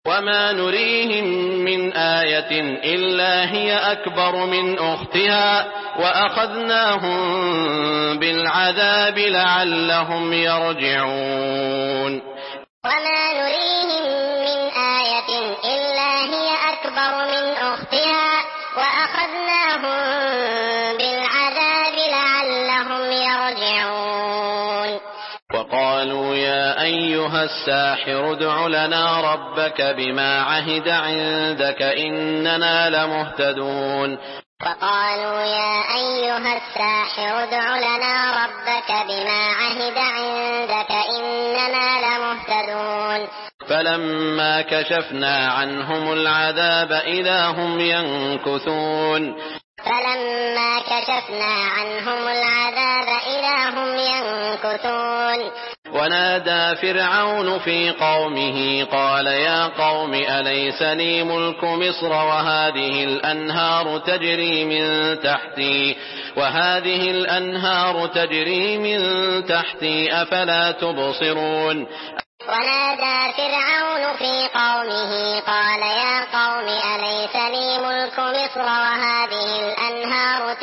وما نريهم من آية إلا هي أكبر من أختها وأخذناهم بالعذاب لعلهم يرجعون. وما نريهم من آية إلا هي أكبر من أختها وأخذناهم بالعذاب لعلهم يرجعون. وقالوا يا أيها الساحر ادع لنا ربك بما عهد عندك إننا لمهتدون. وقالوا يا أيها الساحر ادع لنا ربك بما عهد عندك إننا لمهتدون. فلما كشفنا عنهم العذاب إذا هم ينكثون. فلما كشفنا عنهم العذاب إذا هم ينكثون. ونادى فرعون في قومه قال يا قوم أليس لي ملك مصر وهذه الأنهار تجري من تحتي أفلا تبصرون. ونادى فرعون في قومه قال يا قوم أليس لي ملك مصر وهذه الأنهار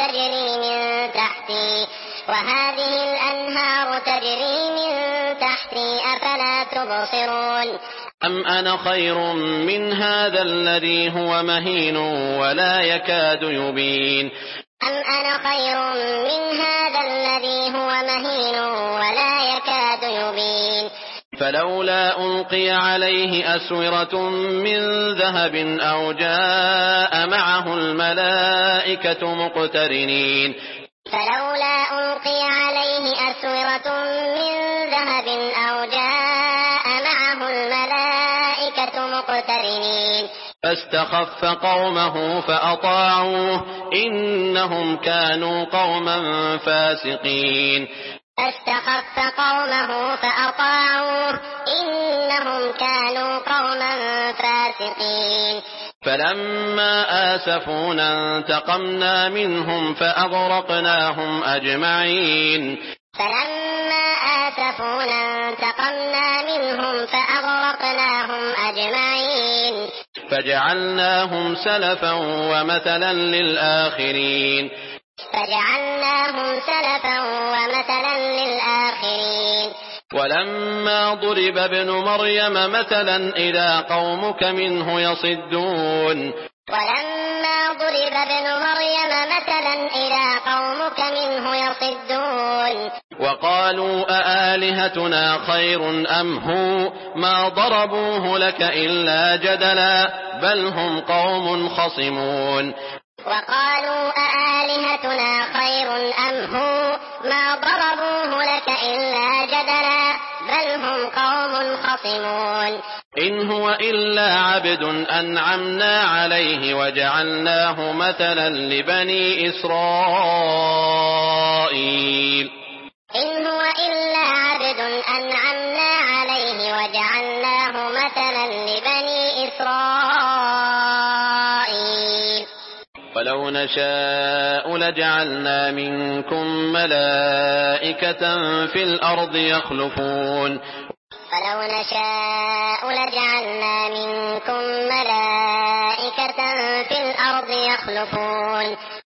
تجري من تحتي أفلا تبصرون. أم أنا خير من هذا الذي هو مهين ولا يكاد يبين. أم أنا خير من هذا الذي هو مهين ولا يكاد يبين. فلولا ألقي عليه أسورة من ذهب أو جاء معه الملائكة مقترنين. فلولا ألقي عليه أسورة من ذهب أو جاء معه الملائكة مقترنين. فاستخف قومه فأطاعوه إنهم كانوا قوما فاسقين. فاستخف قومه فأطاعوه إنهم كانوا قوما فاسقين. فلما آسفونا انتقمنا منهم فأغرقناهم أجمعين. فلما آسفونا انتقمنا منهم فأغرقناهم أجمعين. فجعلناهم سلفا ومثلا للآخرين. ولما ضرب ابن مريم مثلا إذا قومك منه يصدون. وقالوا أآلهتنا خير أم هو ما ضربوه لك إلا جدلا بل هم قوم خصمون. وقالوا أآلهتنا خير أم هو ما ضربوه لك إلا جدلا بل هم قوم خصمون. إن هو إلا عبد أنعمنا عليه وجعلناه مثلا لبني إسرائيل. إن هو إلا عبد أنعمنا عليه وجعلناه مثلا لبني إسرائيل. ولو نشاء لجعلنا منكم ملائكة في الأرض يخلفون. ولو نشاء لجعلنا منكم ملائكة في الأرض يخلفون.